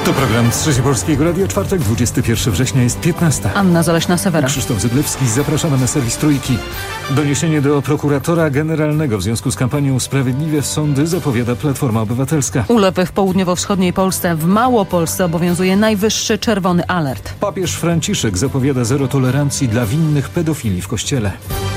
To program Trzeci Polskiego Radia, czwartek, 21 września, jest 15. Anna Zaleśna-Sewera. Krzysztof Zyblewski, zapraszamy na serwis Trójki. Doniesienie do prokuratora generalnego w związku z kampanią Sprawiedliwe Sądy zapowiada Platforma Obywatelska. Ulepy w południowo-wschodniej Polsce. W Małopolsce obowiązuje najwyższy czerwony alert. Papież Franciszek zapowiada zero tolerancji dla winnych pedofilii w Kościele.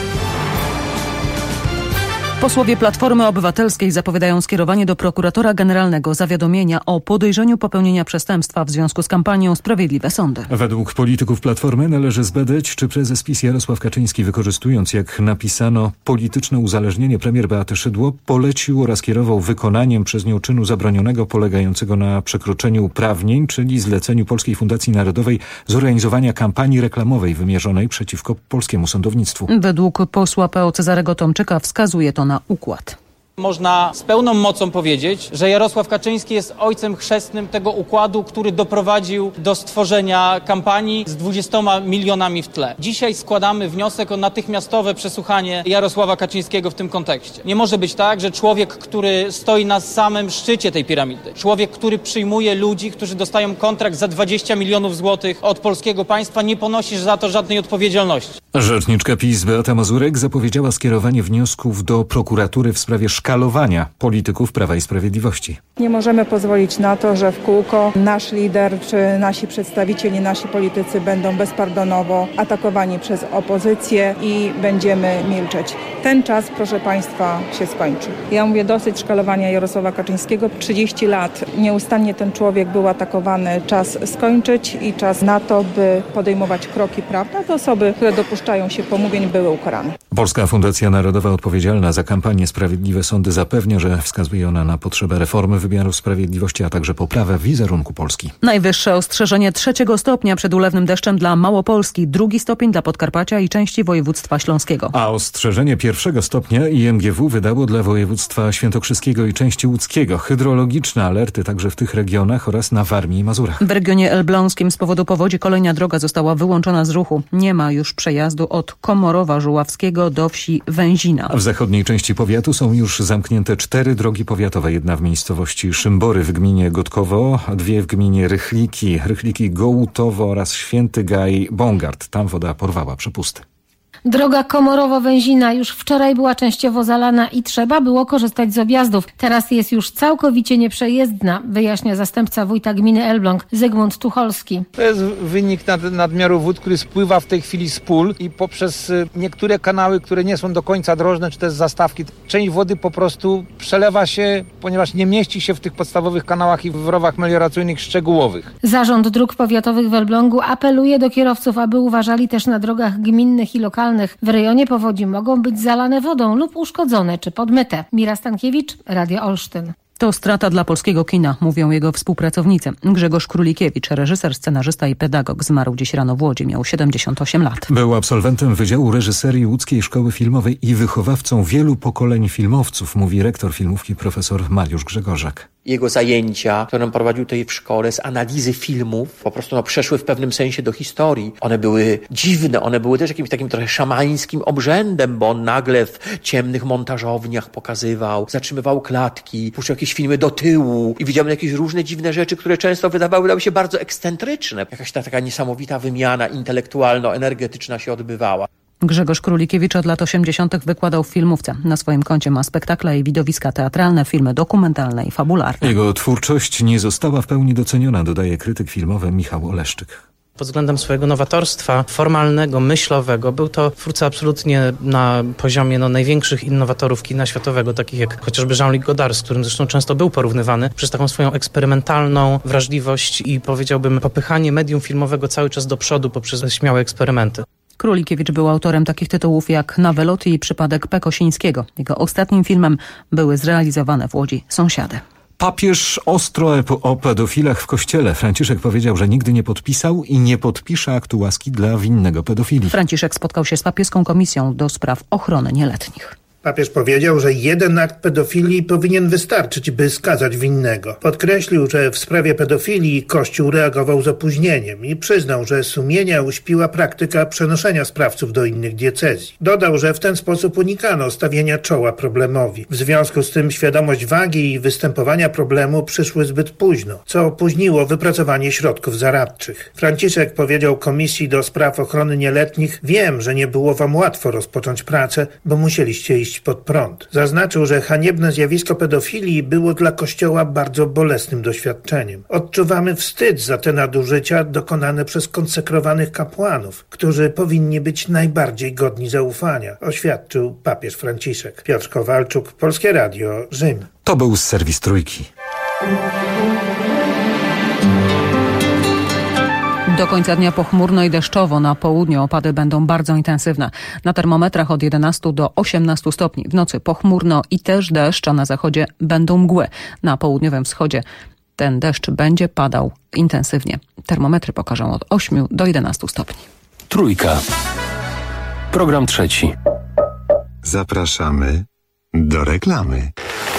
Posłowie Platformy Obywatelskiej zapowiadają skierowanie do prokuratora generalnego zawiadomienia o podejrzeniu popełnienia przestępstwa w związku z kampanią Sprawiedliwe Sądy. Według polityków Platformy należy zbadać, czy prezes PiS Jarosław Kaczyński, wykorzystując, jak napisano, polityczne uzależnienie premier Beaty Szydło, polecił oraz kierował wykonaniem przez nią czynu zabronionego polegającego na przekroczeniu uprawnień, czyli zleceniu Polskiej Fundacji Narodowej zorganizowania kampanii reklamowej wymierzonej przeciwko polskiemu sądownictwu. Według posła PO Cezarego Tomczyka wskazuje to na układ. Można z pełną mocą powiedzieć, że Jarosław Kaczyński jest ojcem chrzestnym tego układu, który doprowadził do stworzenia kampanii z 20 milionami w tle. Dzisiaj składamy wniosek o natychmiastowe przesłuchanie Jarosława Kaczyńskiego w tym kontekście. Nie może być tak, że człowiek, który stoi na samym szczycie tej piramidy, człowiek, który przyjmuje ludzi, którzy dostają kontrakt za 20 milionów złotych od polskiego państwa, nie ponosi za to żadnej odpowiedzialności. Rzeczniczka PiS Beata Mazurek zapowiedziała skierowanie wniosków do prokuratury w sprawie szkalowania polityków Prawa i Sprawiedliwości. Nie możemy pozwolić na to, że w kółko nasz lider czy nasi przedstawiciele, nasi politycy będą bezpardonowo atakowani przez opozycję i będziemy milczeć. Ten czas, proszę Państwa, się skończy. Ja mówię dosyć szkalowania Jarosława Kaczyńskiego. 30 lat nieustannie ten człowiek był atakowany. Czas skończyć i czas na to, by podejmować kroki prawne, aby osoby, które dopuszczają się pomówień, były ukarane. Polska Fundacja Narodowa odpowiedzialna za kampanię Sprawiedliwe Sądy zapewnia, że wskazuje ona na potrzebę reformy wymiaru sprawiedliwości, a także poprawę wizerunku Polski. Najwyższe ostrzeżenie 3. stopnia przed ulewnym deszczem dla Małopolski, 2. stopień dla Podkarpacia i części województwa śląskiego. A ostrzeżenie 1. stopnia IMGW wydało dla województwa świętokrzyskiego i części łódzkiego. Hydrologiczne alerty także w tych regionach oraz na Warmii i Mazurach. W regionie elbląskim z powodu powodzi kolejna droga została wyłączona z ruchu. Nie ma już przejazdu od Komorowa Żuławskiego do wsi Węzina. W zachodniej części powiatu są już zamknięte 4 drogi powiatowe. Jedna w miejscowości Szymbory w gminie Gotkowo, 2 w gminie Rychliki Gołutowo oraz Święty Gaj Bongard. Tam woda porwała przepusty. Droga Komorowo-Węzina już wczoraj była częściowo zalana i trzeba było korzystać z objazdów. Teraz jest już całkowicie nieprzejezdna, wyjaśnia zastępca wójta gminy Elbląg Zygmunt Tucholski. To jest wynik nadmiaru wód, który spływa w tej chwili z pól i poprzez niektóre kanały, które nie są do końca drożne, czy też zastawki. Część wody po prostu przelewa się, ponieważ nie mieści się w tych podstawowych kanałach i w rowach melioracyjnych szczegółowych. Zarząd Dróg Powiatowych w Elblągu apeluje do kierowców, aby uważali też na drogach gminnych i lokalnych. W rejonie powodzi mogą być zalane wodą lub uszkodzone czy podmyte. Mira Stankiewicz, Radio Olsztyn. To strata dla polskiego kina, mówią jego współpracownicy. Grzegorz Królikiewicz, reżyser, scenarzysta i pedagog, zmarł dziś rano w Łodzi. Miał 78 lat. Był absolwentem Wydziału Reżyserii Łódzkiej Szkoły Filmowej i wychowawcą wielu pokoleń filmowców, mówi rektor filmówki profesor Mariusz Grzegorzak. Jego zajęcia, które on prowadził tutaj w szkole z analizy filmów, po prostu przeszły w pewnym sensie do historii. One były dziwne, one były też jakimś takim trochę szamańskim obrzędem, bo on nagle w ciemnych montażowniach pokazywał, zatrzymywał klatki, puszczał jakieś filmy do tyłu i widziałem jakieś różne dziwne rzeczy, które często wydawały się bardzo ekscentryczne. Jakaś taka niesamowita wymiana intelektualno-energetyczna się odbywała. Grzegorz Królikiewicz od lat 80. wykładał w filmówce. Na swoim koncie ma spektakle i widowiska teatralne, filmy dokumentalne i fabularne. Jego twórczość nie została w pełni doceniona, dodaje krytyk filmowy Michał Oleszczyk. Pod względem swojego nowatorstwa formalnego, myślowego był to twórca absolutnie na poziomie największych innowatorów kina światowego, takich jak chociażby Jean-Luc Godard, z którym zresztą często był porównywany przez taką swoją eksperymentalną wrażliwość i powiedziałbym popychanie medium filmowego cały czas do przodu poprzez śmiałe eksperymenty. Królikiewicz był autorem takich tytułów jak Nawelot i Przypadek P. Kosińskiego. Jego ostatnim filmem były zrealizowane w Łodzi Sąsiady. Papież ostro o pedofilach w Kościele. Franciszek powiedział, że nigdy nie podpisał i nie podpisze aktu łaski dla winnego pedofilii. Franciszek spotkał się z papieską komisją do spraw ochrony nieletnich. Papież powiedział, że jeden akt pedofilii powinien wystarczyć, by skazać winnego. Podkreślił, że w sprawie pedofilii Kościół reagował z opóźnieniem i przyznał, że sumienia uśpiła praktyka przenoszenia sprawców do innych diecezji. Dodał, że w ten sposób unikano stawienia czoła problemowi. W związku z tym świadomość wagi i występowania problemu przyszły zbyt późno, co opóźniło wypracowanie środków zaradczych. Franciszek powiedział Komisji do Spraw Ochrony Nieletnich: wiem, że nie było wam łatwo rozpocząć pracę, bo musieliście iść pod prąd. Zaznaczył, że haniebne zjawisko pedofilii było dla Kościoła bardzo bolesnym doświadczeniem. Odczuwamy wstyd za te nadużycia dokonane przez konsekrowanych kapłanów, którzy powinni być najbardziej godni zaufania, oświadczył papież Franciszek. Piotr Kowalczuk, Polskie Radio, Rzym. To był serwis Trójki. Do końca dnia pochmurno i deszczowo. Na południu opady będą bardzo intensywne. Na termometrach od 11 do 18 stopni. W nocy pochmurno i też deszcz, a na zachodzie będą mgły. Na południowym wschodzie ten deszcz będzie padał intensywnie. Termometry pokażą od 8 do 11 stopni. Trójka. Program trzeci. Zapraszamy do reklamy.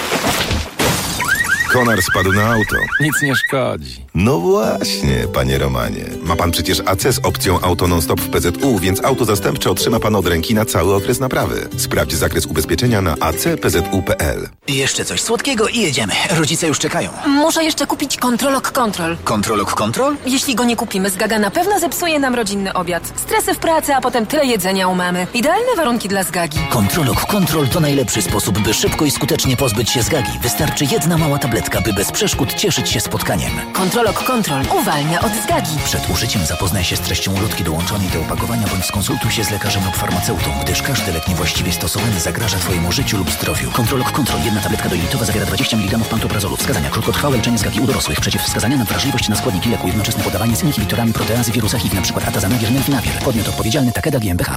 Konar spadł na auto. Nic nie szkodzi. No właśnie, panie Romanie. Ma pan przecież AC z opcją auto non-stop w PZU, więc auto zastępcze otrzyma pan od ręki na cały okres naprawy. Sprawdź zakres ubezpieczenia na acpzu.pl. Jeszcze coś słodkiego i jedziemy. Rodzice już czekają. Muszę jeszcze kupić Kontrolok Kontrol. Kontrolok Kontrol? Jeśli go nie kupimy, Zgaga na pewno zepsuje nam rodzinny obiad. Stresy w pracy, a potem tyle jedzenia u mamy. Idealne warunki dla Zgagi. Kontrolok Kontrol to najlepszy sposób, by szybko i skutecznie pozbyć się Zgagi. Wystarczy jedna mała tabletka, by bez przeszkód cieszyć się spotkaniem. Kontrolok Kontrol uwalnia od Zgagi. Przed użyciem zapoznaj się z treścią ulotki dołączonej do opakowania bądź skonsultuj się z lekarzem lub farmaceutą, gdyż każdy lek niewłaściwie stosowany zagraża twojemu życiu lub zdrowiu. Kontrolok Kontrol. Jedna tabletka dojlitowa zawiera 20 mg pantoprazolu. Wskazania: krótkotrwałe leczenie Zgagi u dorosłych. Przeciwwskazania na wrażliwość na składniki leku. Jednoczesne podawanie z inhibitorami proteazy wirusa HIV, np. atazanavir, nelfinavir. Podmiot odpowiedzialny: Takeda GmbH.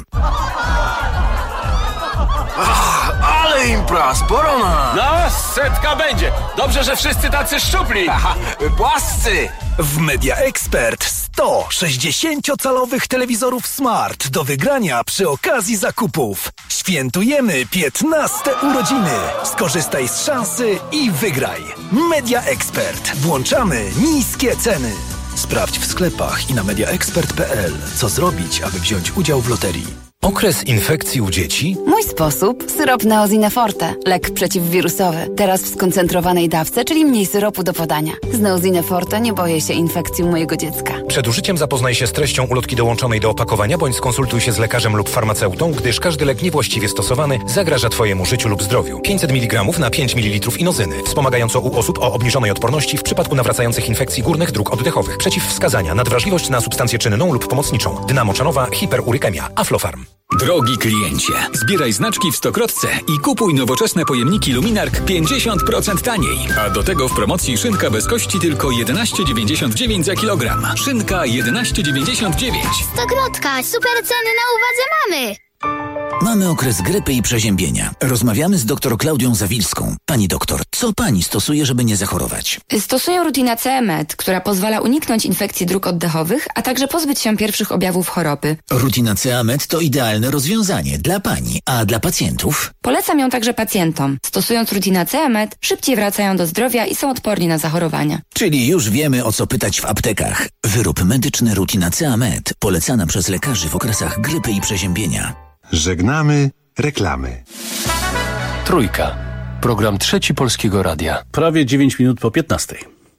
Ale impra, sporo nas! No, setka będzie. Dobrze, że wszyscy tacy szczupli. Aha, płascy! W Media Expert 100 60-calowych telewizorów Smart do wygrania przy okazji zakupów. Świętujemy 15 urodziny. Skorzystaj z szansy i wygraj. Media Expert. Włączamy niskie ceny. Sprawdź w sklepach i na mediaexpert.pl, co zrobić, aby wziąć udział w loterii. Okres infekcji u dzieci? Mój sposób: syrop Neozine Forte, lek przeciwwirusowy. Teraz w skoncentrowanej dawce, czyli mniej syropu do podania. Z Neozine Forte nie boję się infekcji u mojego dziecka. Przed użyciem zapoznaj się z treścią ulotki dołączonej do opakowania, bądź skonsultuj się z lekarzem lub farmaceutą, gdyż każdy lek niewłaściwie stosowany zagraża twojemu życiu lub zdrowiu. 500 mg na 5 ml inozyny, wspomagająco u osób o obniżonej odporności w przypadku nawracających infekcji górnych dróg oddechowych. Przeciwwskazania: nadwrażliwość na substancję czynną lub pomocniczą, dynamoczanowa, hiperurykemia, Aflofarm. Drogi kliencie, zbieraj znaczki w Stokrotce i kupuj nowoczesne pojemniki Luminark 50% taniej. A do tego w promocji szynka bez kości tylko 11,99 za kilogram. Szynka 11,99. Stokrotka, super ceny na uwadze mamy! Mamy okres grypy i przeziębienia. Rozmawiamy z dr Klaudią Zawilską. Pani doktor, co pani stosuje, żeby nie zachorować? Stosuję Rutinacea Med, która pozwala uniknąć infekcji dróg oddechowych, a także pozbyć się pierwszych objawów choroby. Rutinacea Med to idealne rozwiązanie dla pani, a dla pacjentów? Polecam ją także pacjentom. Stosując Rutinacea Med, szybciej wracają do zdrowia i są odporni na zachorowania. Czyli już wiemy, o co pytać w aptekach. Wyrób medyczny Rutinacea Med, polecana przez lekarzy w okresach grypy i przeziębienia. Żegnamy reklamy. Trójka. Program trzeci Polskiego Radia. Prawie 9 minut po 15.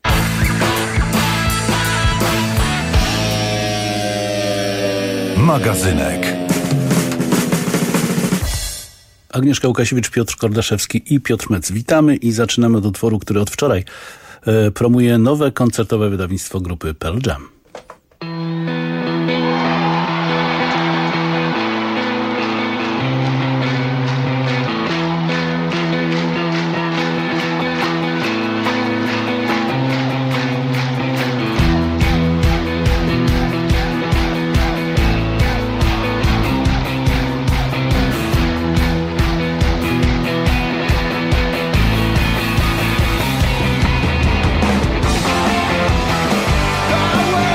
Magazynek. Agnieszka Łukasiewicz, Piotr Kordaszewski i Piotr Mec. Witamy i zaczynamy od utworu, który od wczoraj promuje nowe koncertowe wydawnictwo grupy Pearl Jam. Away!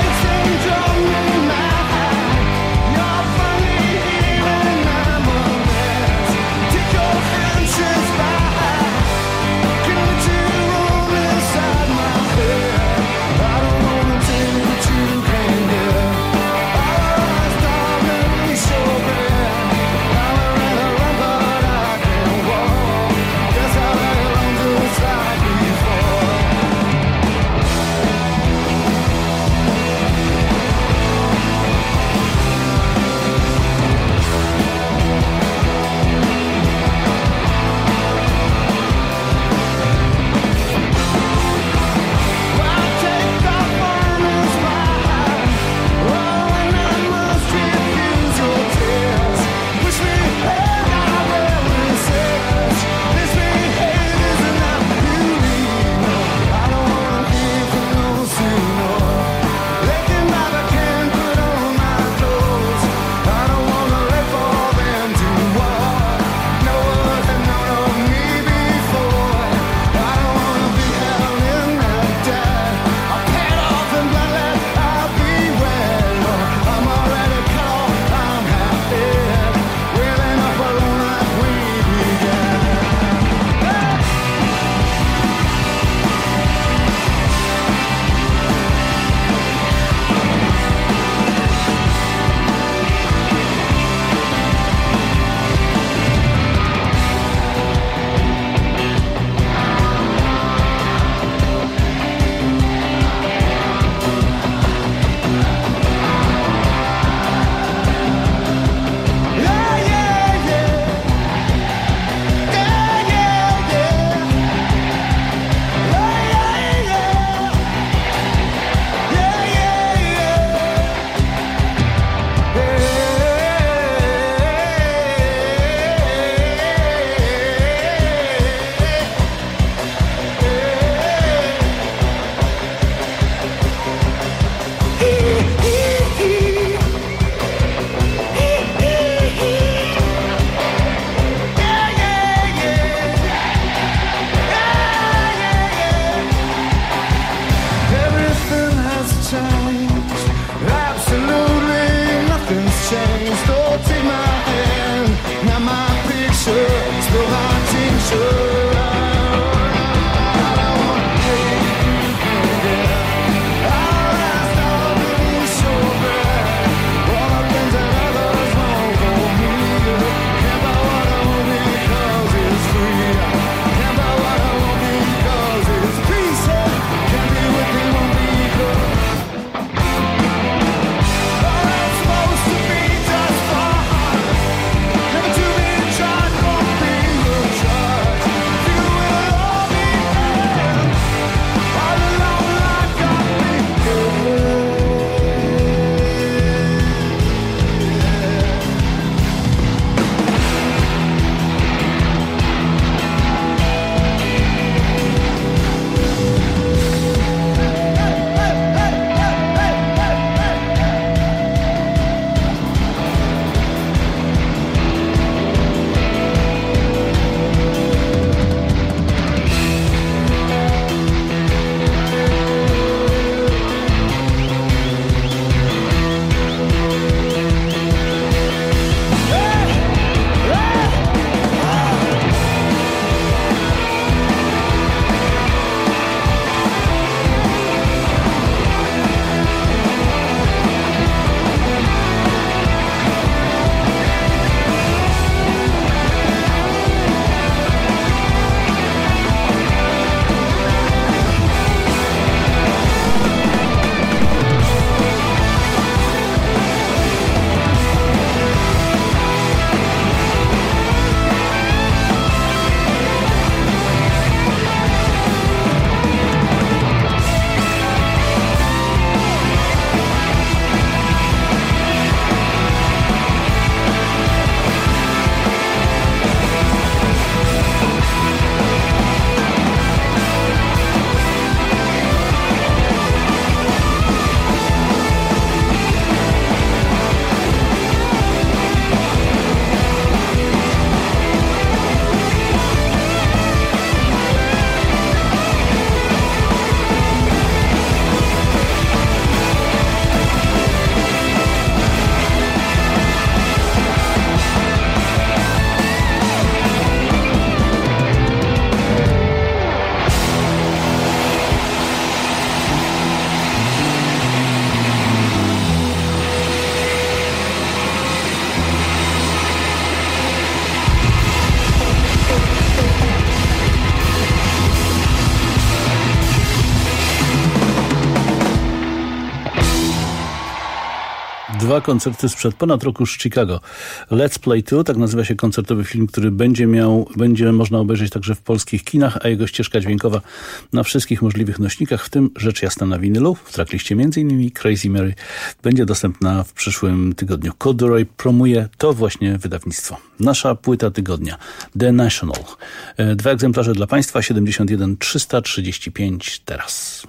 2 koncerty sprzed ponad roku z Chicago. Let's Play 2, tak nazywa się koncertowy film, który będzie można obejrzeć także w polskich kinach, a jego ścieżka dźwiękowa na wszystkich możliwych nośnikach, w tym rzecz jasna na winylu, w trackliście m.in. Crazy Mary, będzie dostępna w przyszłym tygodniu. Corduroy promuje to właśnie wydawnictwo. Nasza płyta tygodnia, The National. 2 egzemplarze dla Państwa, 71 335 teraz.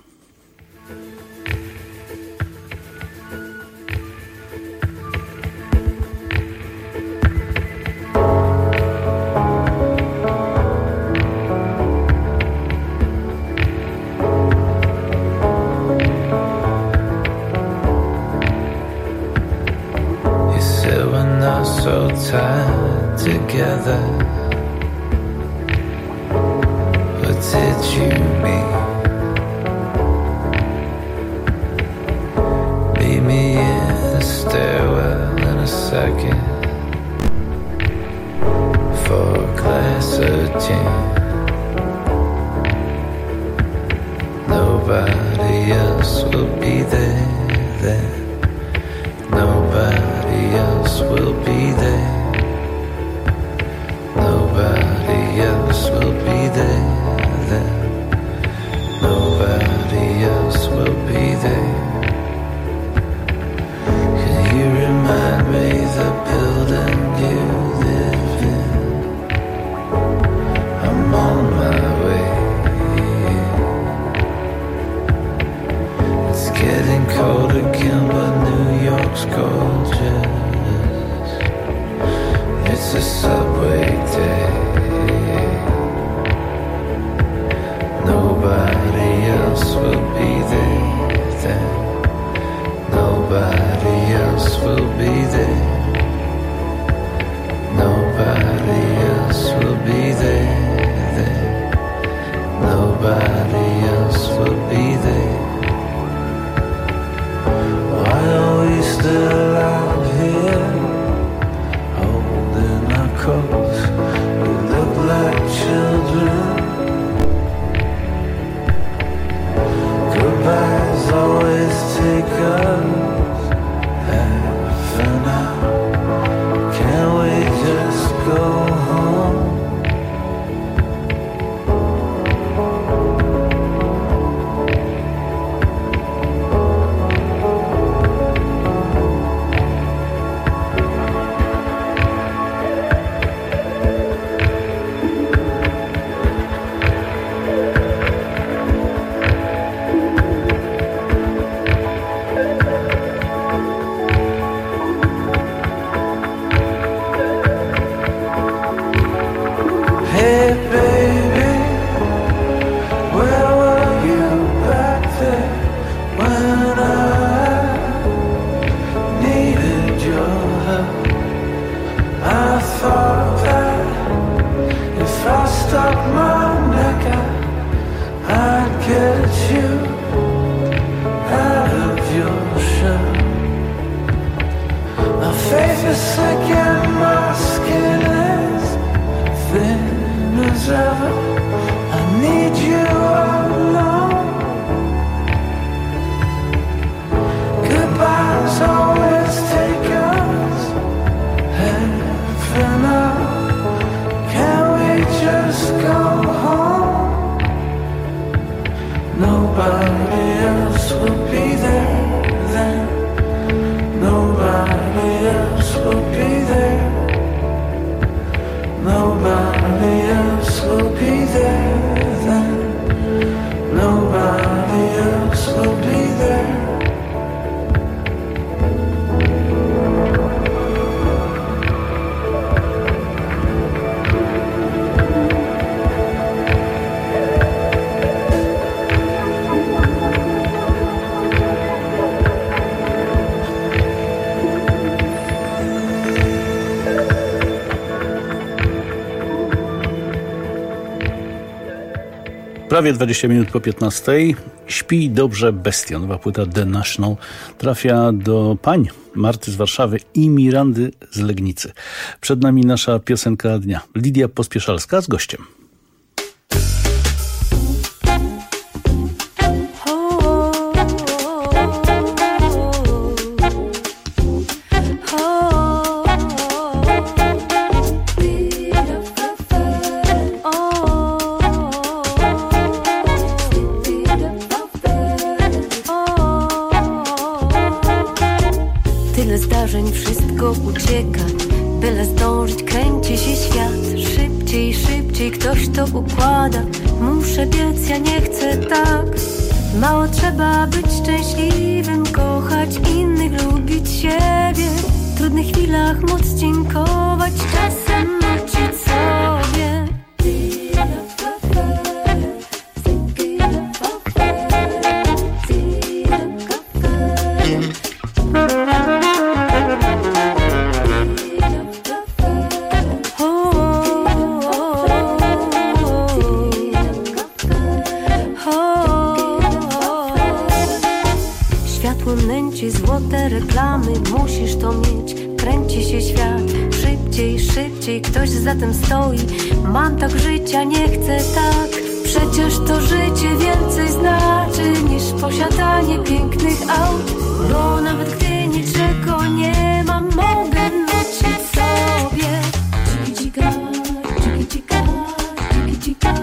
So tied together, what did you mean? Meet me in the stairwell in a second for a glass of gin. Nobody else will be there then. Nobody else will be there. Nobody else will be there then. Nobody else will be there. Can you remind me the building you live in? I'm on my way. It's getting cold again, but New York's gorgeous. It's a subway day. Nobody else will be there then. Nobody else will be there. Nobody else will be there then. Nobody else will be there. Why are we still out here holding our coats? We look like children. Goodbyes always take us half an hour. Can't we just go home? Prawie 20 minut po 15. Śpi dobrze bestia. Nowa płyta The National trafia do pań Marty z Warszawy i Mirandy z Legnicy. Przed nami nasza piosenka dnia. Lidia Pospieszalska z gościem. uciekać, byle zdążyć, kręci się świat. Szybciej, szybciej ktoś to układa. Muszę biec, ja nie chcę tak. Mało trzeba być szczęśliwym, kochać innych, lubić siebie. W trudnych chwilach móc dziękować, czasem uczyć sobie. Złote reklamy, musisz to mieć. Kręci się świat, szybciej, szybciej ktoś za tym stoi. Mam tak życia, nie chcę tak. Przecież to życie więcej znaczy niż posiadanie pięknych aut. Bo nawet gdy niczego nie mam, mogę nucić sobie. Dzika, dzika, dzika, dzika,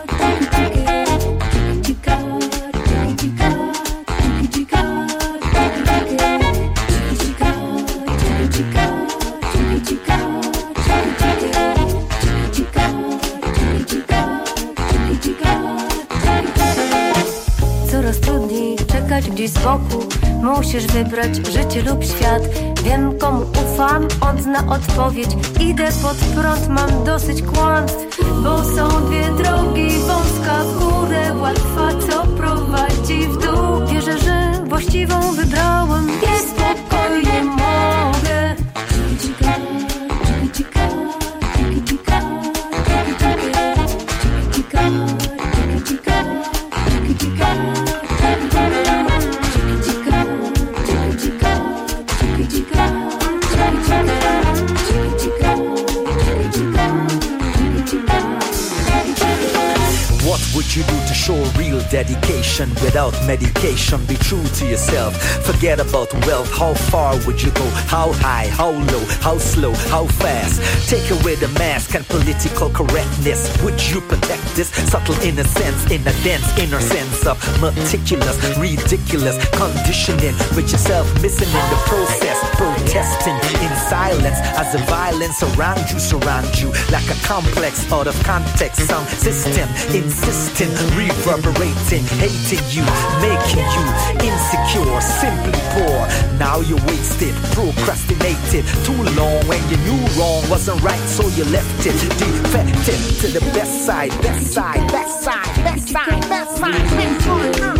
dzika, dzika, dzika. Coraz trudniej czekać gdzieś z boku. Musisz wybrać życie lub świat. Wiem komu ufam, on zna odpowiedź. Idę pod prąd, mam dosyć kłamstw. Bo są dwie drogi, wąska w górę, łatwa co prowadzi w dół. Wierzę, że właściwą wybrałem i spokojnie mogę. Dzika, dzika, dzika, dzika, dzika, dzika, dzika, What would you do to show real dedication without medication? Be true to yourself, forget about wealth. How far would you go? How high, how low, how slow, how fast? Take away the mask and political correctness. Would you protect this subtle innocence in a dense inner sense of meticulous, ridiculous conditioning with yourself missing in the process? Protesting in silence as the violence around you like a complex out of context sound system. Insisting, reverberating, hating you, making you insecure, simply poor. Now you're wasted, procrastinated too long when you knew wrong wasn't right, so you left it. Defected to the best side, best side, best side, best side, best side.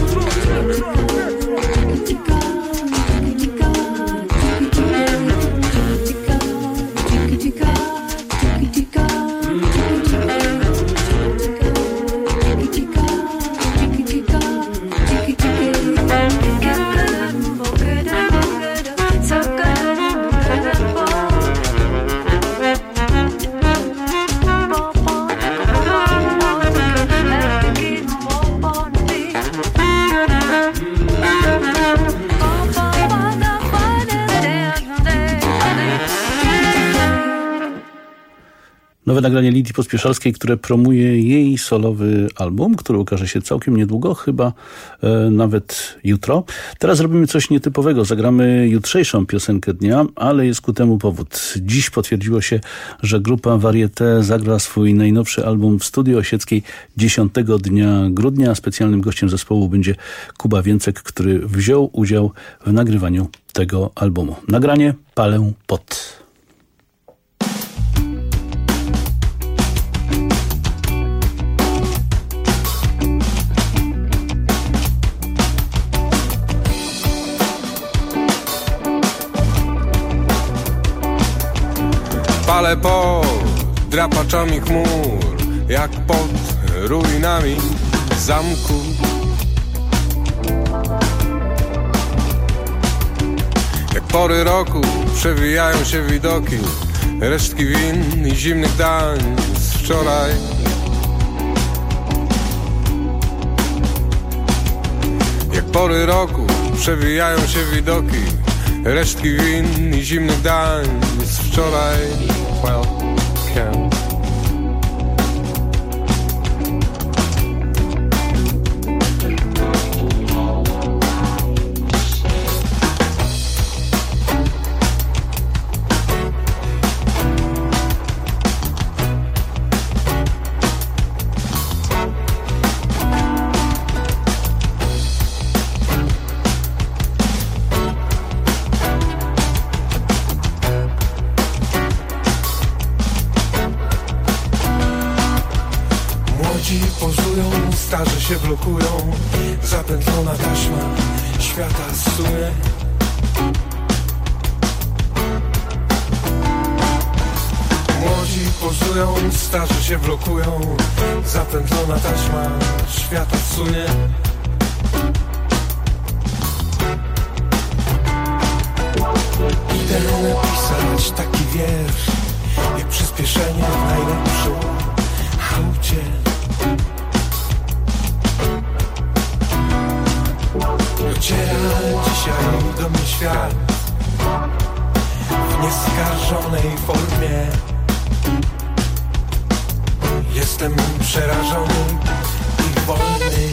Nowe nagranie Lidii Pospieszalskiej, które promuje jej solowy album, który ukaże się całkiem niedługo, chyba nawet jutro. Teraz robimy coś nietypowego. Zagramy jutrzejszą piosenkę dnia, ale jest ku temu powód. Dziś potwierdziło się, że grupa Varieté zagra swój najnowszy album w Studiu Osieckiej 10 dnia grudnia. Specjalnym gościem zespołu będzie Kuba Więcek, który wziął udział w nagrywaniu tego albumu. Nagranie Palę pot. Palę pod drapaczami chmur, jak pod ruinami zamku. Jak pory roku przewijają się widoki, resztki win i zimnych dań z wczoraj. Jak pory roku przewijają się widoki, resztki win i zimnych dań z wczoraj. Welcome. się blokują. Zapętlona taśma świata zsunie. Młodzi pozują, starzy się blokują. Zapętlona taśma świata zsunie. Idę napisać taki wiersz, jak przyspieszenie w najlepszym aucie. Dociera dzisiaj do mnie świat w nieskarżonej formie. Jestem przerażony i wolny.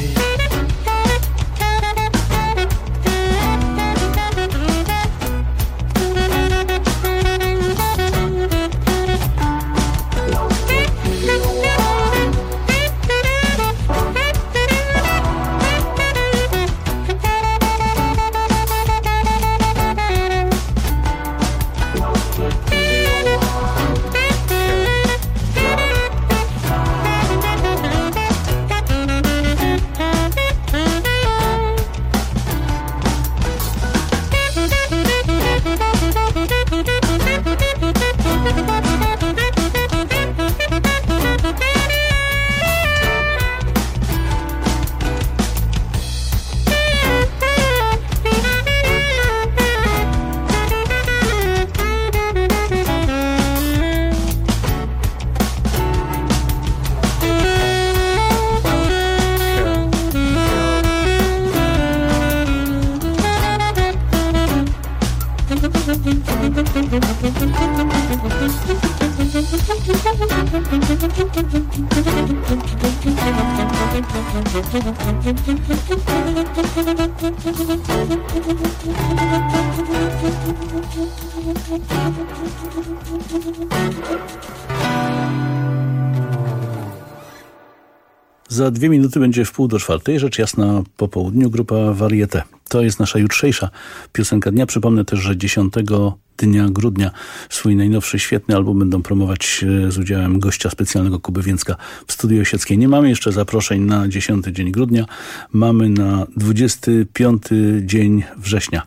Za 2 minuty będzie w 3:30, rzecz jasna po południu, grupa Varieté. To jest nasza jutrzejsza piosenka dnia. Przypomnę też, że 10 dnia grudnia swój najnowszy świetny album będą promować z udziałem gościa specjalnego Kuby Więcka w Studiu Osieckiej. Nie mamy jeszcze zaproszeń na 10 dzień grudnia. Mamy na 25 dzień września.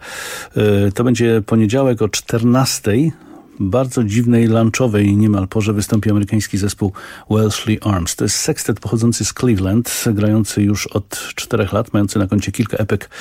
To będzie poniedziałek o 14:00. Bardzo dziwnej, lunchowej niemal porze wystąpi amerykański zespół Welshly Arms. To jest sekstet pochodzący z Cleveland, grający już od 4 lat, mający na koncie kilka epek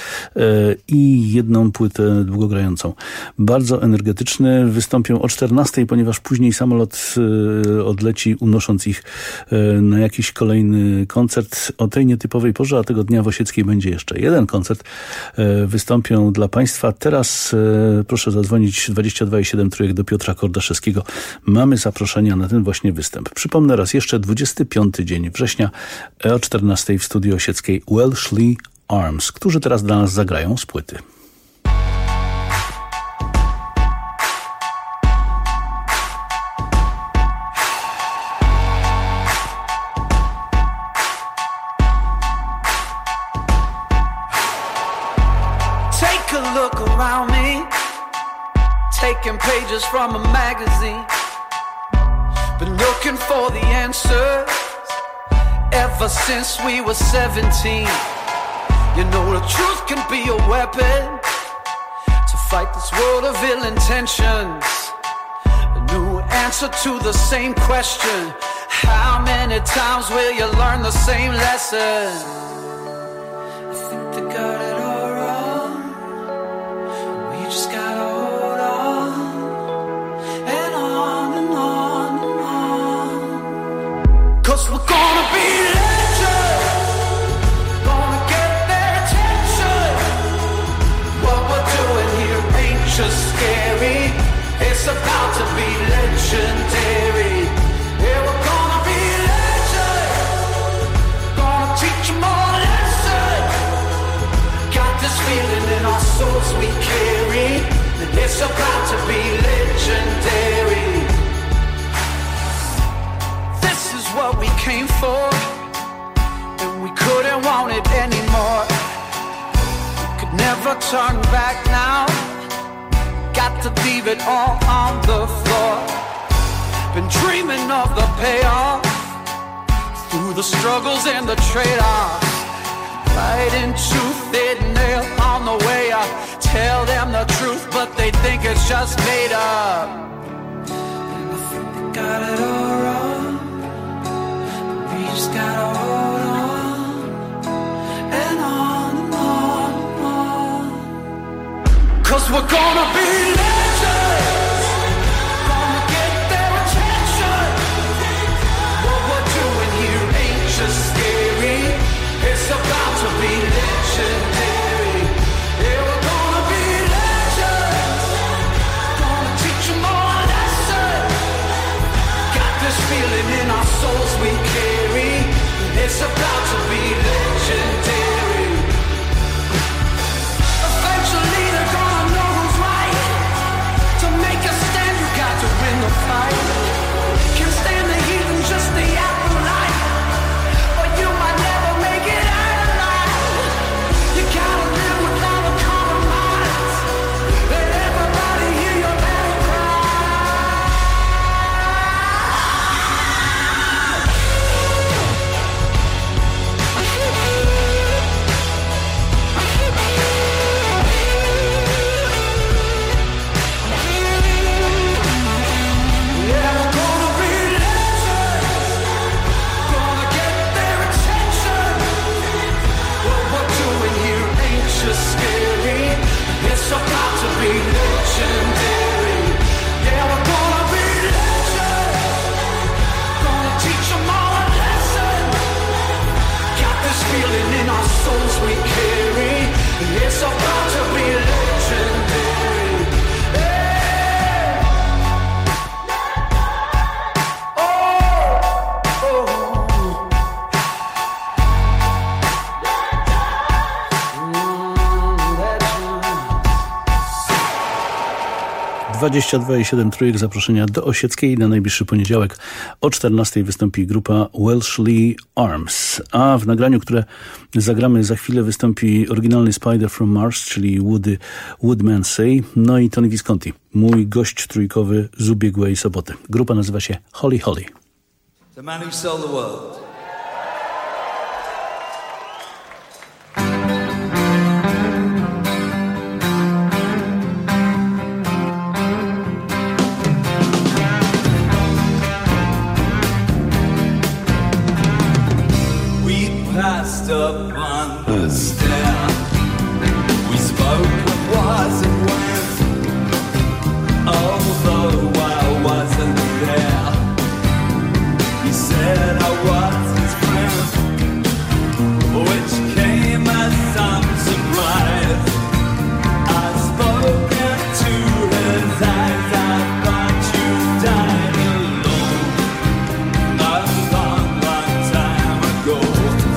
i 1 płytę długogrającą. Bardzo energetyczny. Wystąpią o 14:00, ponieważ później samolot odleci, unosząc ich na jakiś kolejny koncert o tej nietypowej porze, a tego dnia w Osieckiej będzie jeszcze 1 koncert. Wystąpią dla Państwa. Teraz proszę zadzwonić 22,7 trójek do Piotra Kordaszewskiego. Mamy zaproszenia na ten właśnie występ. Przypomnę raz jeszcze, 25 dzień września o 14:00 w Studiu Osieckiej Welshly Arms, którzy teraz dla nas zagrają z płyty. Take a look around me. Taking pages from a magazine, been looking for the answers ever since we were 17. You know the truth can be a weapon to fight this world of ill intentions. A new answer to the same question: how many times will you learn the same lesson? I think they got it all wrong. We just gotta hold on and on and on and on. 'Cause we're gonna be legends, gonna get their attention. What we're doing here ain't just scary, it's about to be legendary. Yeah, we're gonna be legends, gonna teach them all a lesson. Got this feeling in our souls we carry, and it's about to be legendary. This is what we came for, and we couldn't want it anymore. We could never turn back now, got to leave it all on the floor. Been dreaming of the payoff, through the struggles and the trade-offs. Fighting truth, they nail on the way up. Tell them the truth, but they think it's just made up. And I think they got it all wrong. We just gotta hold on and on and on and on. 'Cause we're gonna be legends, gonna get their attention. What we're doing here ain't just scary, it's about to be legendary. Yeah, we're gonna be legends, gonna teach them all a lesson. Got this feeling in our souls we carry, it's about to be legendary. Eventually they're gonna know who's right. To make a stand you got to win the fight. Can't stand the heat and just the afterlife, or you might never make it out alive. You gotta live without a compromise. Let everybody hear your battle cry. Yeah, we're gonna be legends, gonna get their attention. What we're doing here ain't just scary, it's about to be legendary. Yeah, we're gonna be legends, gonna teach them all a lesson. Got this feeling in our souls we carry, it's about to be legendary. Hey! Oh, oh. 22,7 trójek zaproszenia do Osieckiej. Na najbliższy poniedziałek o 14 wystąpi grupa Welshly Arms. A w nagraniu, które zagramy za chwilę, wystąpi oryginalny Spider from Mars, czyli Woodman Say, no i Tony Visconti, mój gość trójkowy z ubiegłej soboty. Grupa nazywa się Holly Holly. The man who sold the world. Passed up on the stair. We spoke of was and when, although I wasn't there. He said I was his friend, which came as some surprise. I'd spoken to his eyes, I thought you died alone a long, long time ago.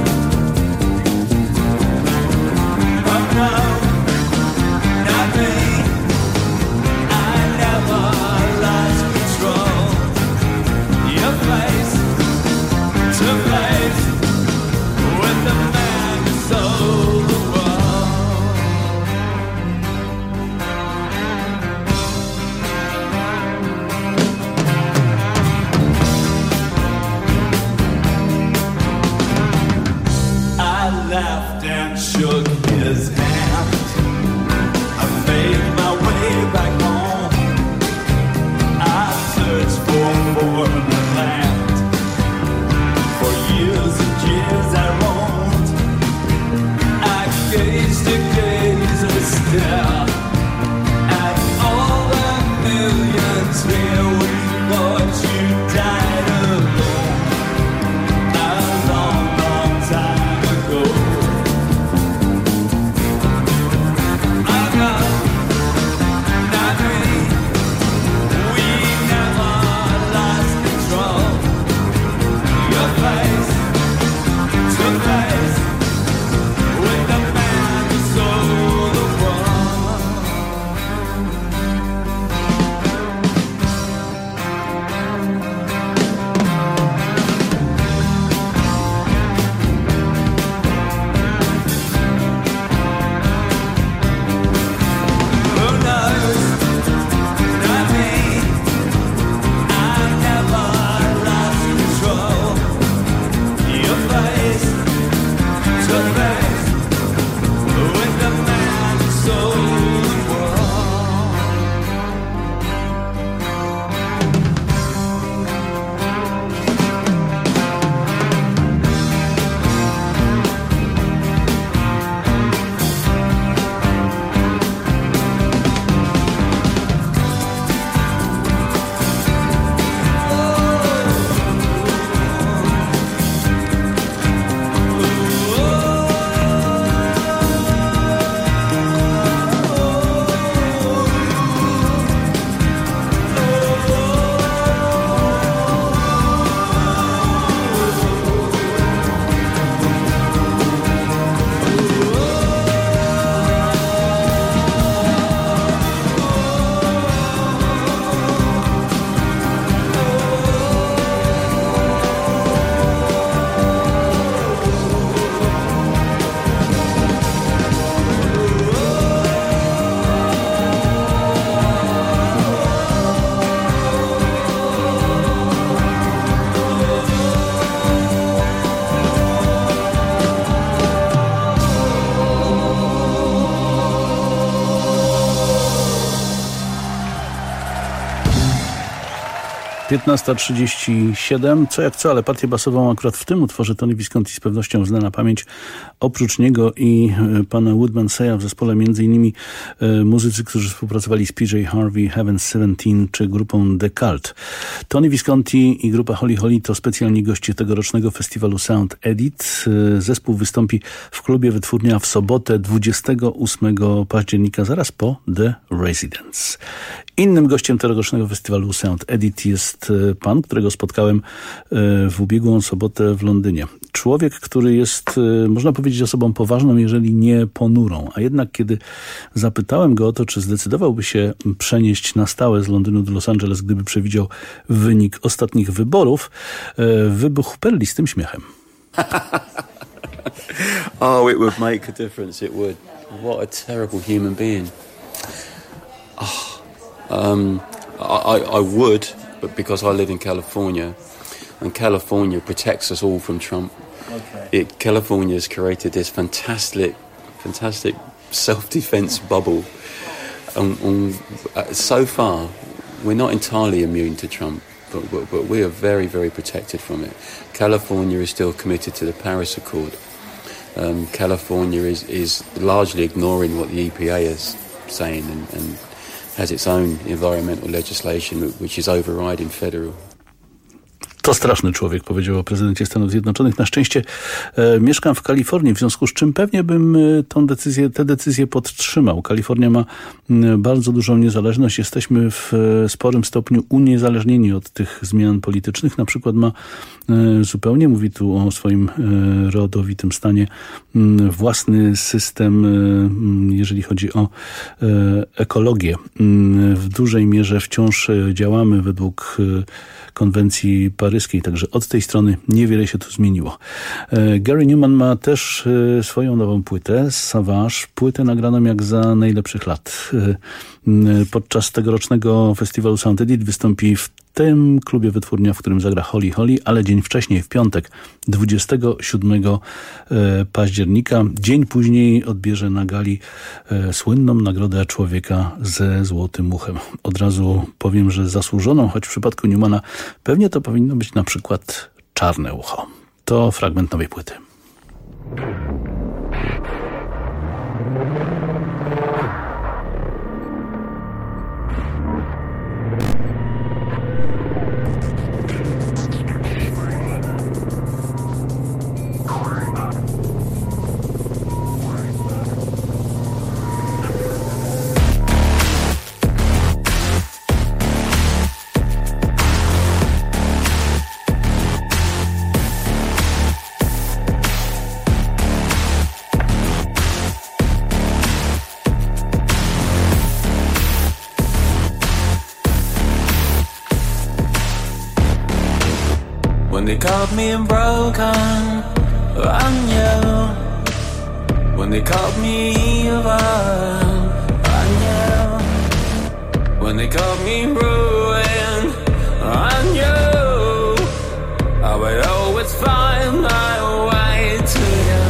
Laughed and shook his hand. I made my way back home. I searched for foreign land. For years and years I roamed. I gazed a gaze of a stare at all the millions here. We thought you died alone a long, long time ago. With the man who sold the world. 15:37. Co jak co, ale partię basową akurat w tym utworze Tony Visconti z pewnością zna na pamięć. Oprócz niego i pana Woodmansey'a w zespole m.in. muzycy, którzy współpracowali z PJ Harvey, Heaven 17 czy grupą The Cult. Tony Visconti i grupa Holly Holly to specjalni goście tegorocznego festiwalu Sound Edit. Zespół wystąpi w klubie Wytwórnia w sobotę 28 października, zaraz po The Residence. Innym gościem tegorocznego festiwalu Sound Edit jest pan, którego spotkałem w ubiegłą sobotę w Londynie. Człowiek, który jest, można powiedzieć, osobą poważną, jeżeli nie ponurą. A jednak kiedy zapytałem go o to, czy zdecydowałby się przenieść na stałe z Londynu do Los Angeles, gdyby przewidział wynik ostatnich wyborów, wybuchł perlistym śmiechem. Oh, it would make a difference, it would. What a terrible human being. I would, but because I live in California, and California protects us all from Trump. Okay. California has created this fantastic self-defense bubble. So far, we're not entirely immune to Trump, but we are very, very protected from it. California is still committed to the Paris Accord. California is largely ignoring what the EPA is saying and has its own environmental legislation which is overriding federal. To straszny człowiek, powiedział o prezydencie Stanów Zjednoczonych. Na szczęście mieszkam w Kalifornii, w związku z czym pewnie bym tę decyzję podtrzymał. Kalifornia ma bardzo dużą niezależność. Jesteśmy w sporym stopniu uniezależnieni od tych zmian politycznych. Na przykład ma zupełnie, mówi tu o swoim rodowitym stanie, własny system, jeżeli chodzi o ekologię. W dużej mierze wciąż działamy według konwencji paryskiej, także od tej strony niewiele się tu zmieniło. Gary Numan ma też swoją nową płytę, Savage, płytę nagraną jak za najlepszych lat. Podczas tegorocznego festiwalu Sound Edit wystąpi w tym klubie Wytwórnia, w którym zagra Holly Holly, ale dzień wcześniej, w piątek, 27 października, dzień później odbierze na gali słynną nagrodę Człowieka ze złotym uchem. Od razu powiem, że zasłużoną, choć w przypadku Newmana pewnie to powinno być na przykład Czarne ucho. To fragment nowej płyty. When they called me broken, I knew. When they called me evil, I knew. When they called me ruin, I knew. I would always find my way to you.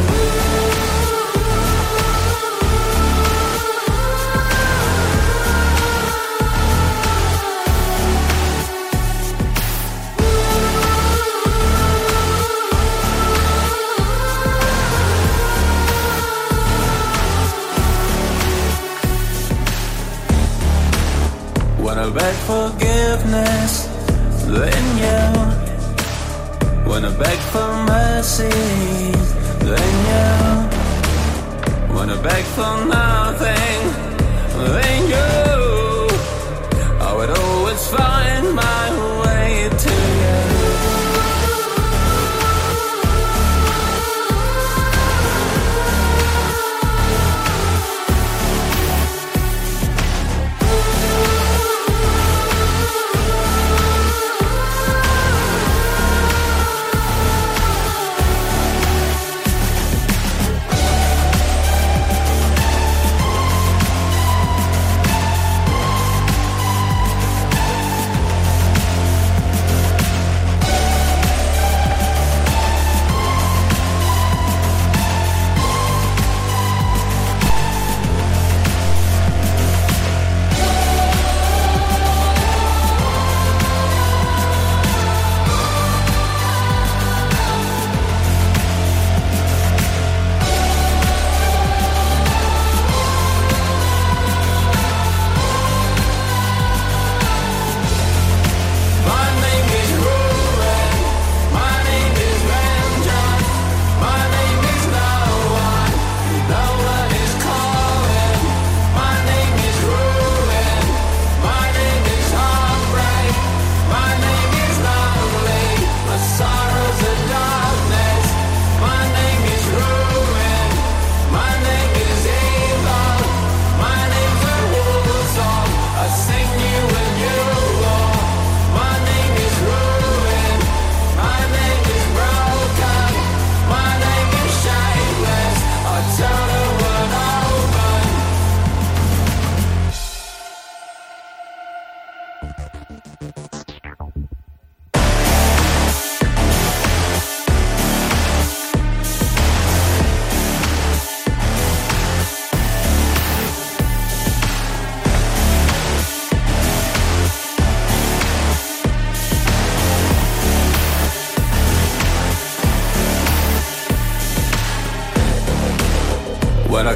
When I beg forgiveness, then you. When I beg for mercy, then you. When I beg for nothing, then you. I would always find my way to you.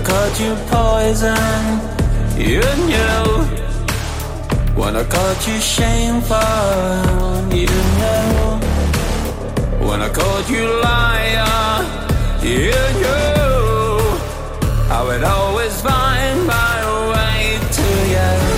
caught you poison, you knew. When I caught you shameful, you knew. When I called you liar, you knew. I would always find my way to you.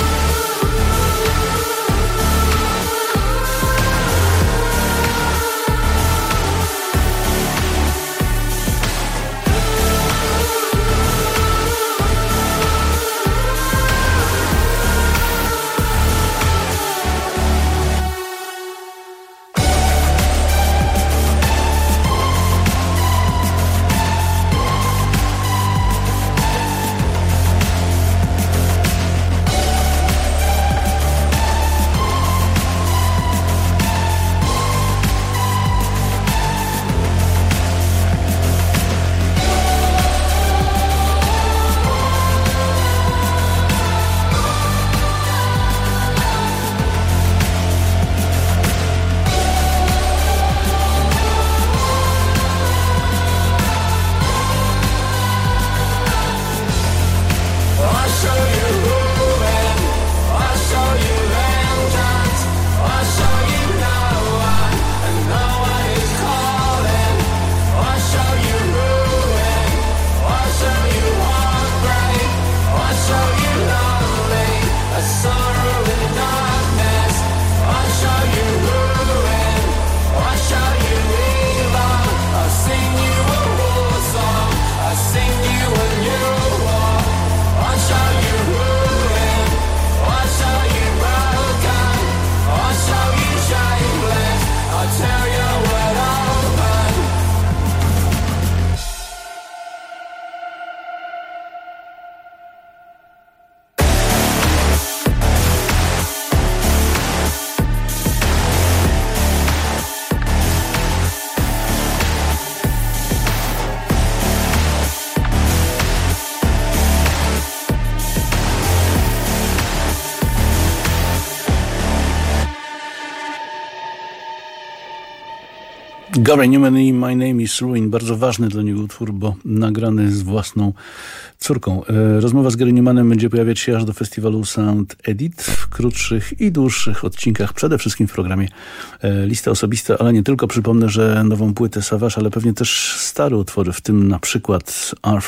Gary Numan i My Name is Ruin. Bardzo ważny dla niego utwór, bo nagrany z własną córką. Rozmowa z Gary Numanem będzie pojawiać się aż do festiwalu Sound Edit w krótszych i dłuższych odcinkach. Przede wszystkim w programie Lista Osobista, ale nie tylko. Przypomnę, że nową płytę Savage, ale pewnie też stare utwory, w tym na przykład Our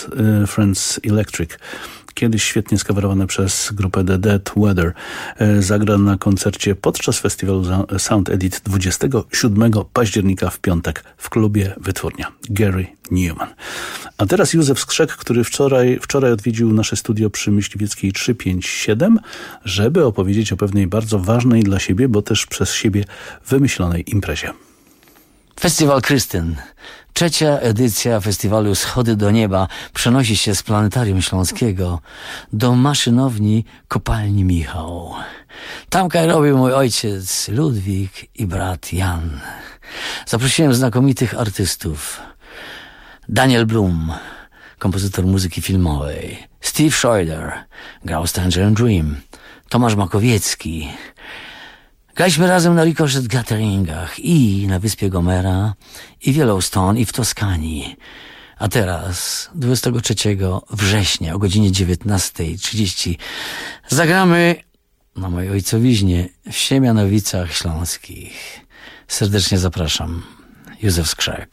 Friends Electric, kiedyś świetnie skawerowane przez grupę The Dead Weather, zagra na koncercie podczas festiwalu Sound Edit 27 października w piątek w klubie Wytwórnia. Gary Numan. A teraz Józef Skrzek, który wczoraj odwiedził nasze studio przy Myśliwieckiej 357, żeby opowiedzieć o pewnej bardzo ważnej dla siebie, bo też przez siebie wymyślonej imprezie. Festiwal Krystyn. Trzecia edycja festiwalu Schody do Nieba przenosi się z Planetarium Śląskiego do maszynowni Kopalni Michał. Tam robił mój ojciec Ludwik i brat Jan. Zaprosiłem znakomitych artystów. Daniel Blum, kompozytor muzyki filmowej. Steve Schroeder, grał z Tangerine Dream. Tomasz Makowiecki. Graliśmy razem na Ricochet Gatheringach i na Wyspie Gomera, i w Yellowstone, i w Toskanii. A teraz, 23 września o godzinie 19:30 zagramy na mojej ojcowiźnie w Siemianowicach Śląskich. Serdecznie zapraszam. Józef Skrzek.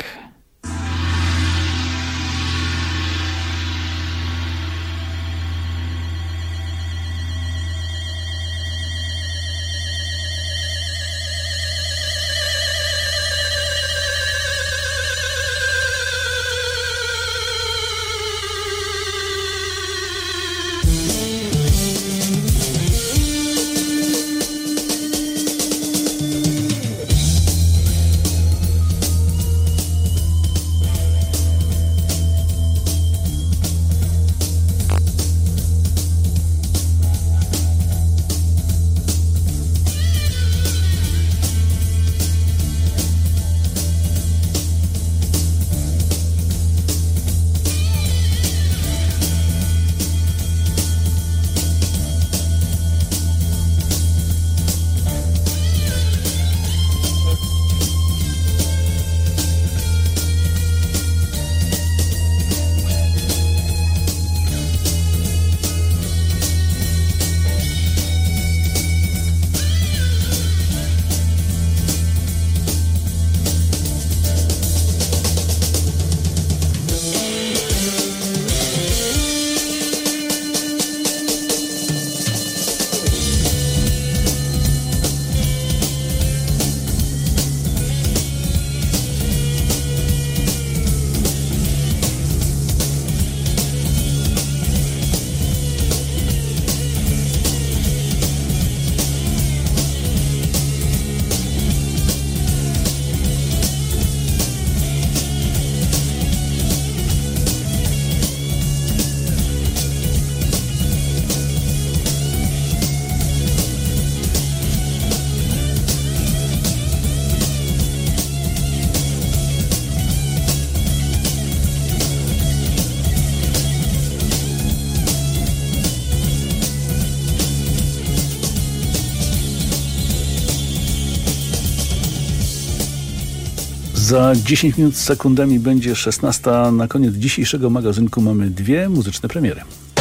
Za 10 minut z sekundami będzie 16. Na koniec dzisiejszego magazynku mamy dwie muzyczne premiery.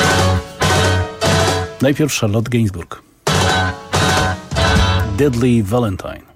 Najpierw Charlotte Gainsbourg. Deadly Valentine.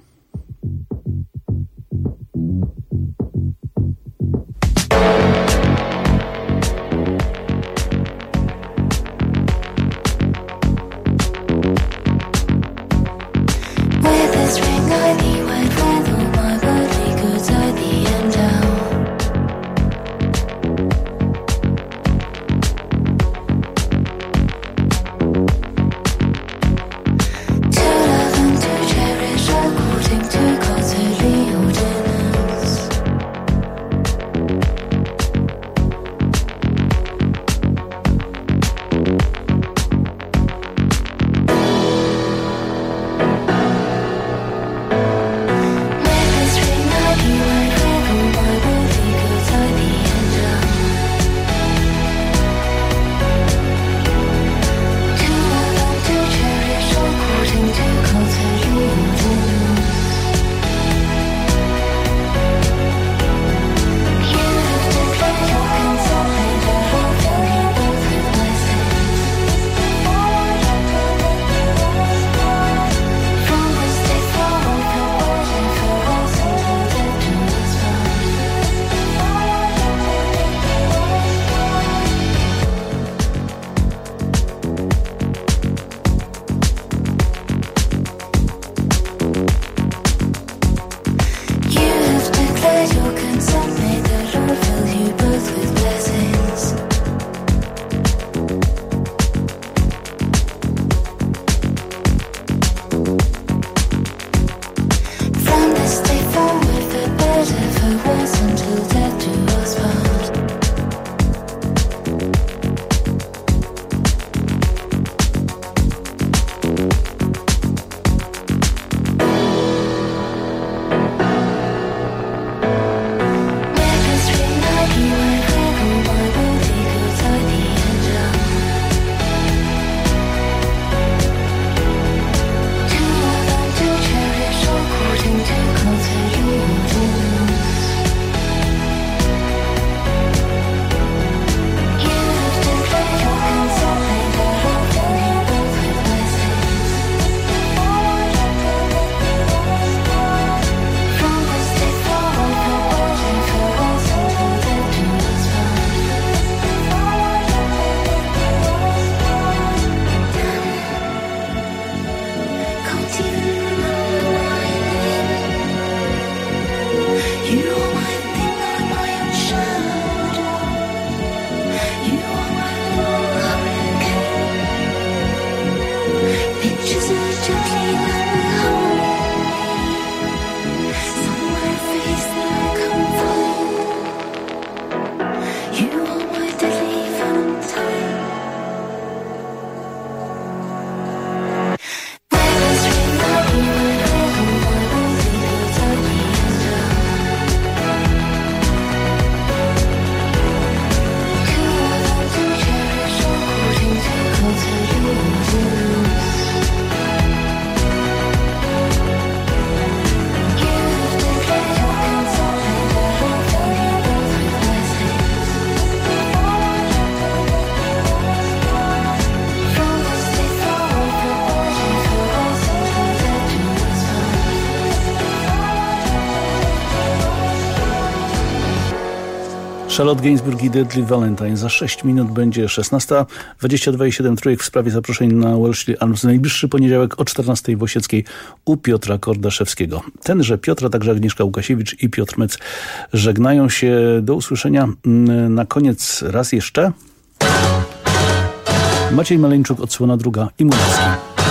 Charlotte Gainsbourg i Deadly Valentine. Za 6 minut będzie 16. 22,7 trójek w sprawie zaproszeń na Welsh Arms. Najbliższy poniedziałek o 14 w Osieckiej u Piotra Kordaszewskiego. Tenże Piotr, a także Agnieszka Łukasiewicz i Piotr Mec żegnają się. Do usłyszenia. Na koniec raz jeszcze Maciej Maleńczuk, odsłona druga i Młynarski.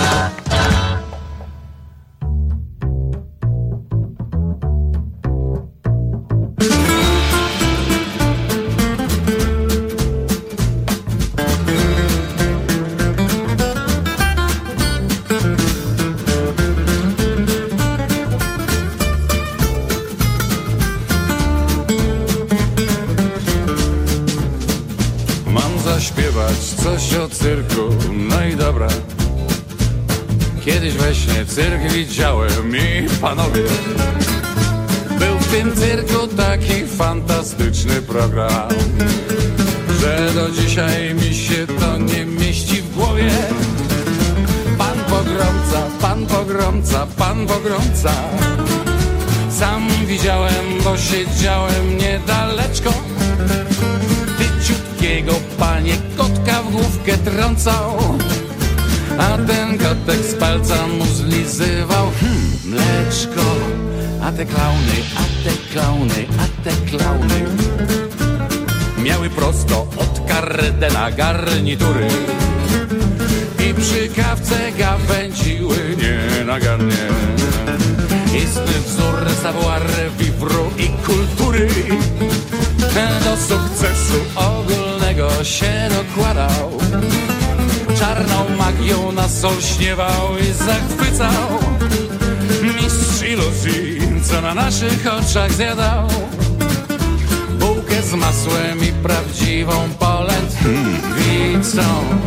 Coś o cyrku, no i dobra. Kiedyś we śnie cyrk widziałem i panowie, był w tym cyrku taki fantastyczny program, że do dzisiaj mi się to nie mieści w głowie. Pan pogromca, pan pogromca, pan pogromca. Sam widziałem, bo siedziałem niedaleczko. Tyciutkiego panie kotka w główkę trącał, a ten kotek z palca mu zlizywał mleczko. A te klauny, a te klauny, a te klauny miały prosto od Kardena garnitury i przy kawce gawędziły nienagannie. Istny wzór savoir vivre i kultury do sukcesu ogólnego się dokładał. Czarną magią nas olśniewał i zachwycał. Mistrz iluzji, co na naszych oczach zjadał bułkę z masłem i prawdziwą polędwicą.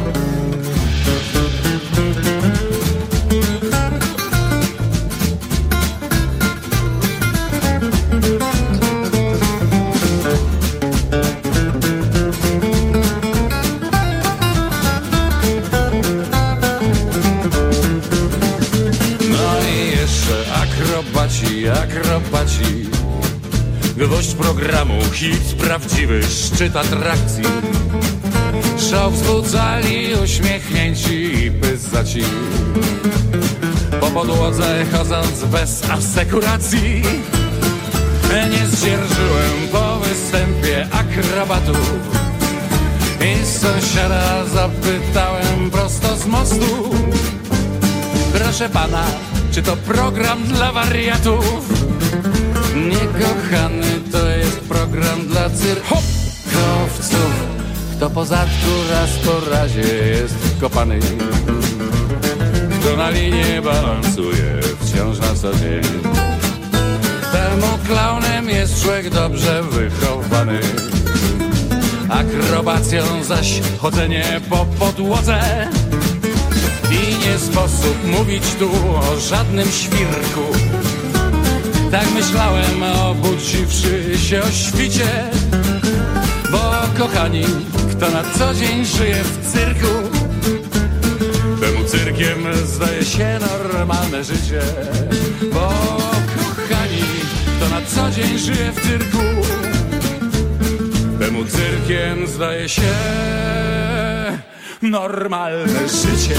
Akrobaci, gwoźdź programu, hit prawdziwy, szczyt atrakcji. Show wzbudzali uśmiechnięci i pyzaci, po podłodze chodząc bez asekuracji. Nie zdzierżyłem po występie akrobatów i sąsiada zapytałem prosto z mostu: proszę pana, czy to program dla wariatów? Nie, kochany, to jest program dla cyrkowców. Kto po zadku raz po razie jest kopany, kto na linie balansuje wciąż na co dzień, temu klaunem jest człowiek dobrze wychowany. Akrobacją zaś chodzenie po podłodze i nie sposób mówić tu o żadnym świrku. Tak myślałem, obudziwszy się o świcie, bo kochani, kto na co dzień żyje w cyrku, temu cyrkiem zdaje się normalne życie. Bo kochani, kto na co dzień żyje w cyrku, temu cyrkiem zdaje się normalne życie.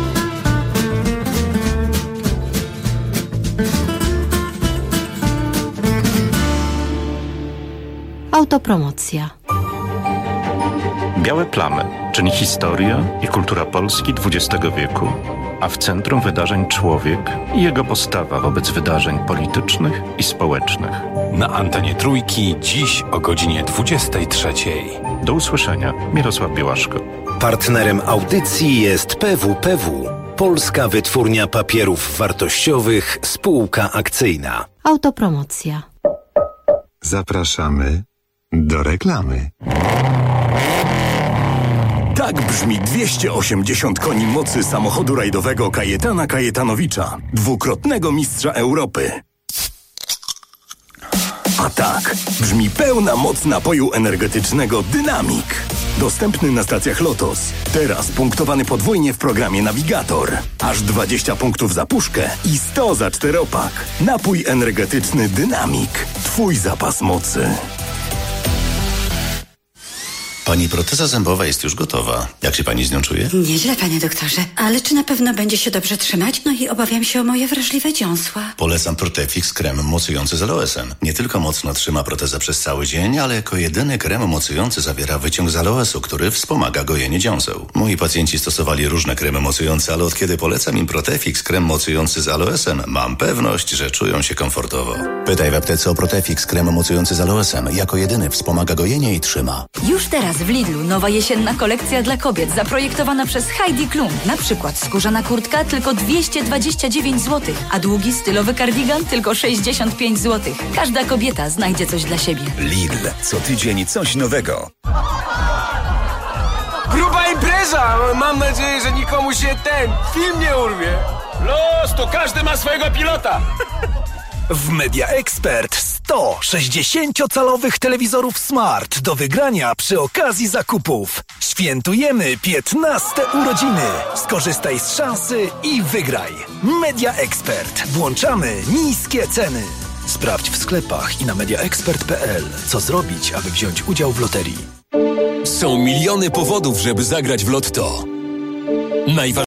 Autopromocja. Białe plamy, czyli historia i kultura Polski XX wieku, a w centrum wydarzeń człowiek i jego postawa wobec wydarzeń politycznych i społecznych. Na antenie Trójki dziś o godzinie 23. Do usłyszenia. Mirosław Białaszko. Partnerem audycji jest PWPW, Polska Wytwórnia Papierów Wartościowych, spółka akcyjna. Autopromocja. Zapraszamy do reklamy. Tak brzmi 280 koni mocy samochodu rajdowego Kajetana Kajetanowicza, dwukrotnego mistrza Europy. A tak brzmi pełna moc napoju energetycznego Dynamik. Dostępny na stacjach Lotos. Teraz punktowany podwójnie w programie Navigator. Aż 20 punktów za puszkę i 100 za czteropak. Napój energetyczny Dynamik. Twój zapas mocy. Pani proteza zębowa jest już gotowa. Jak się pani z nią czuje? Nieźle, panie doktorze. Ale czy na pewno będzie się dobrze trzymać? No i obawiam się o moje wrażliwe dziąsła. Polecam Protefix krem mocujący z aloesem. Nie tylko mocno trzyma protezę przez cały dzień, ale jako jedyny krem mocujący zawiera wyciąg z aloesu, który wspomaga gojenie dziąseł. Moi pacjenci stosowali różne kremy mocujące, ale od kiedy polecam im Protefix krem mocujący z aloesem, mam pewność, że czują się komfortowo. Pytaj w aptece o Protefix krem mocujący z aloesem. Jako jedyny wspomaga gojenie i trzyma. Już teraz w Lidlu nowa jesienna kolekcja dla kobiet zaprojektowana przez Heidi Klum. Na przykład skórzana kurtka tylko 229 zł, a długi stylowy kardigan tylko 65 zł. Każda kobieta znajdzie coś dla siebie. Lidl. Co tydzień coś nowego. Gruba impreza! Mam nadzieję, że nikomu się ten film nie urwie. Los, to każdy ma swojego pilota. W Media Expert 100 60-calowych telewizorów Smart do wygrania przy okazji zakupów. Świętujemy 15 urodziny. Skorzystaj z szansy i wygraj. Media Expert. Włączamy niskie ceny. Sprawdź w sklepach i na mediaexpert.pl, co zrobić, aby wziąć udział w loterii. Są miliony powodów, żeby zagrać w Lotto.